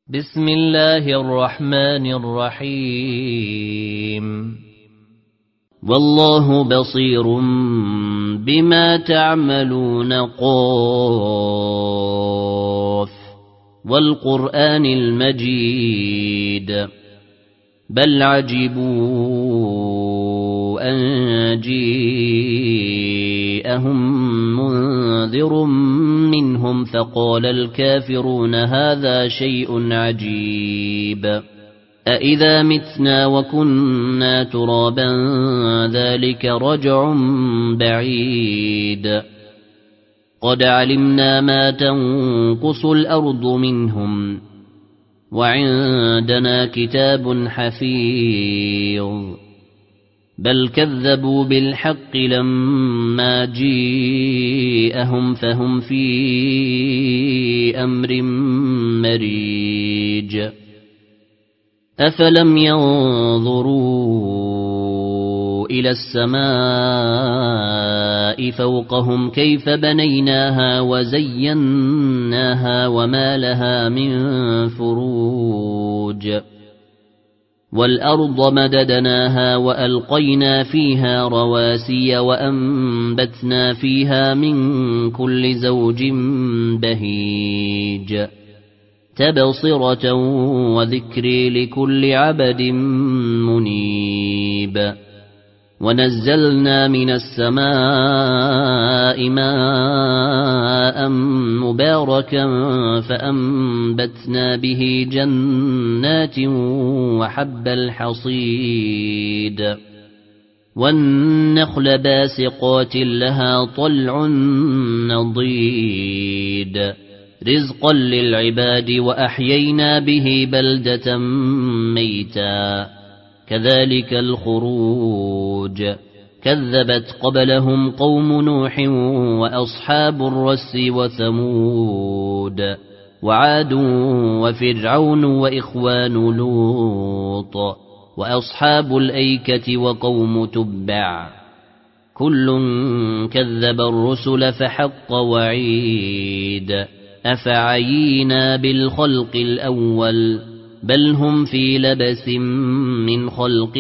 بسم الله الرحمن الرحيم والله بصير بما تعملون قاف والقرآن المجيد بل عجبوا أن جيءهم منذر منهم فقال الكافرون هذا شيء عجيب أإذا متنا وكنا ترابا ذلك رجع بعيد قد علمنا ما تنقص الأرض منهم وعندنا كتاب حفيظ بل كذبوا بالحق لما جيءهم فهم في أمر مريج أفلم ينظروا إلى السماء فوقهم كيف بنيناها وزيناها وما لها من فروج والأرض مددناها وألقينا فيها رواسي وأنبتنا فيها من كل زوج بهيج تبصرة وذكر لكل عبد منيب ونزلنا من السماء ماء مباركا فأنبتنا به جنات وحب الحصيد والنخل باسقات لها طلع نضيد رزقا للعباد وأحيينا به بلدة ميتا كذلك الخروج كذبت قبلهم قوم نوح وأصحاب الرس وثمود وعاد وفرعون وإخوان لوط وأصحاب الأيكة وقوم تبع كل كذب الرسل فحق وعيد أفعينا بالخلق الأول بل هم في لبس من خلق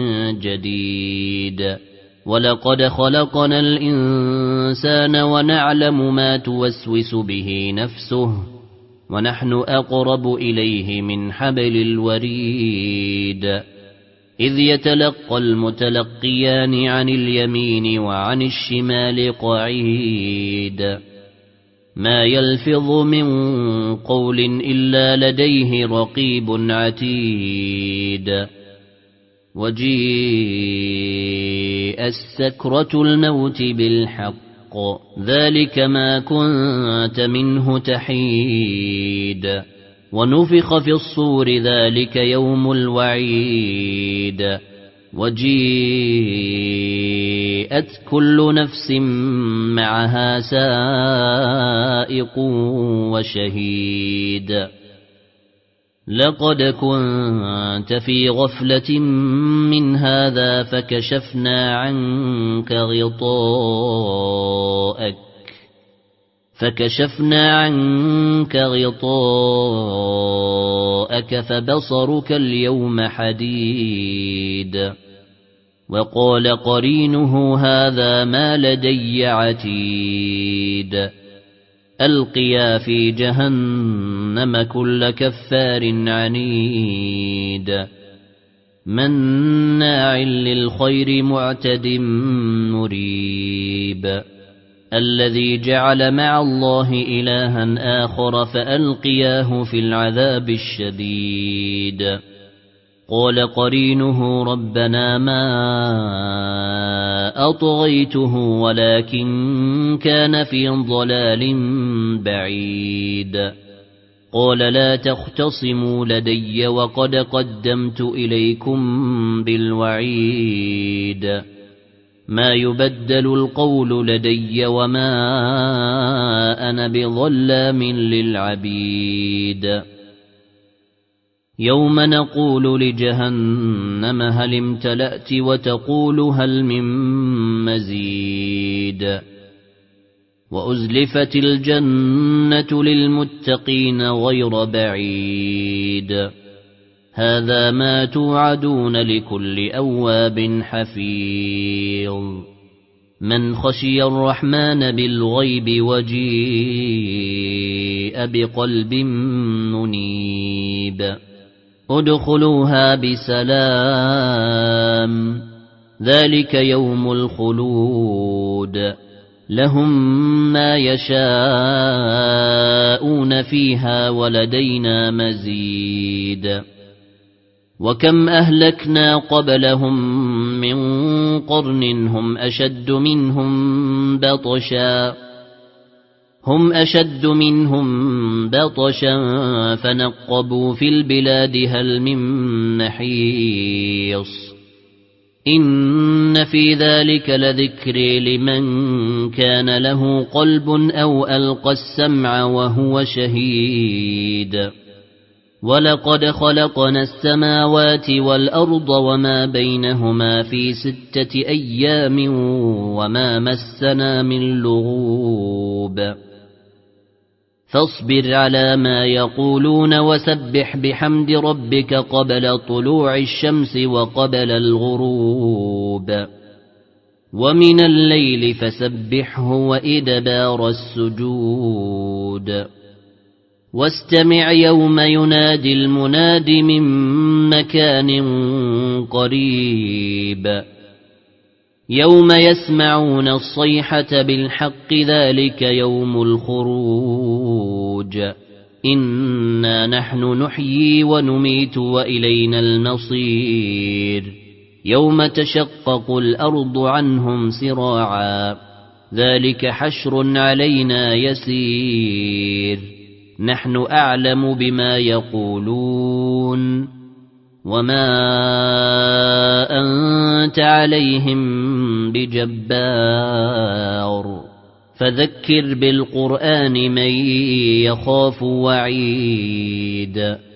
جديد ولقد خلقنا الإنسان ونعلم ما توسوس به نفسه ونحن أقرب إليه من حبل الوريد إذ يتلقى المتلقيان عن اليمين وعن الشمال قعيد ما يلفظ من قول إلا لديه رقيب عتيد وجيء السكرة الموت بالحق ذلك ما كنت منه تحيد ونفخ في الصور ذلك يوم الوعيد وجيءت كل نفس معها سائق وشهيد لقد كنت في غفلة من هذا فكشفنا عنك غطاءك فبصرك اليوم حديد وقال قرينه هذا ما لدي عتيد ألقيا في جهنم كل كفار عنيد مناع للخير معتد مريب الذي جعل مع الله إلها آخر فألقياه في العذاب الشديد قال قرينه ربنا ما أطغيته ولكن كان في ضلال بعيد قال لا تختصموا لدي وقد قدمت إليكم بالوعيد ما يبدل القول لدي وما أنا بظلام للعبيد يوم نقول لجهنم هل امتلأت وتقول هل من مزيد وأزلفت الجنة للمتقين غير بعيد هذا ما توعدون لكل أواب حفيظ من خشي الرحمن بالغيب وجيء بقلب منيب ادخلوها بسلام ذلك يوم الخلود لهم ما يشاءون فيها ولدينا مزيد وكم أهلكنا قبلهم من قرن هم أشد منهم بطشا فنقبوا في البلاد هل من محيص إن في ذلك لذكر لمن كان له قلب أو ألقى السمع وهو شهيد ولقد خلقنا السماوات والأرض وما بينهما في 6 أيام وما مسنا من لغوب فاصبر على ما يقولون وسبح بحمد ربك قبل طلوع الشمس وقبل الغروب ومن الليل فسبحه وإدبار السجود واستمع يوم ينادي المناد من مكان قريب يوم يسمعون الصيحة بالحق ذلك يوم الخروج إنا نحن نحيي ونميت وإلينا المصير يوم تشقق الأرض عنهم سراعا ذلك حشر علينا يسير نحن أعلم بما يقولون وما أنت عليهم بجبار فذكر بالقرآن من يخاف وعيد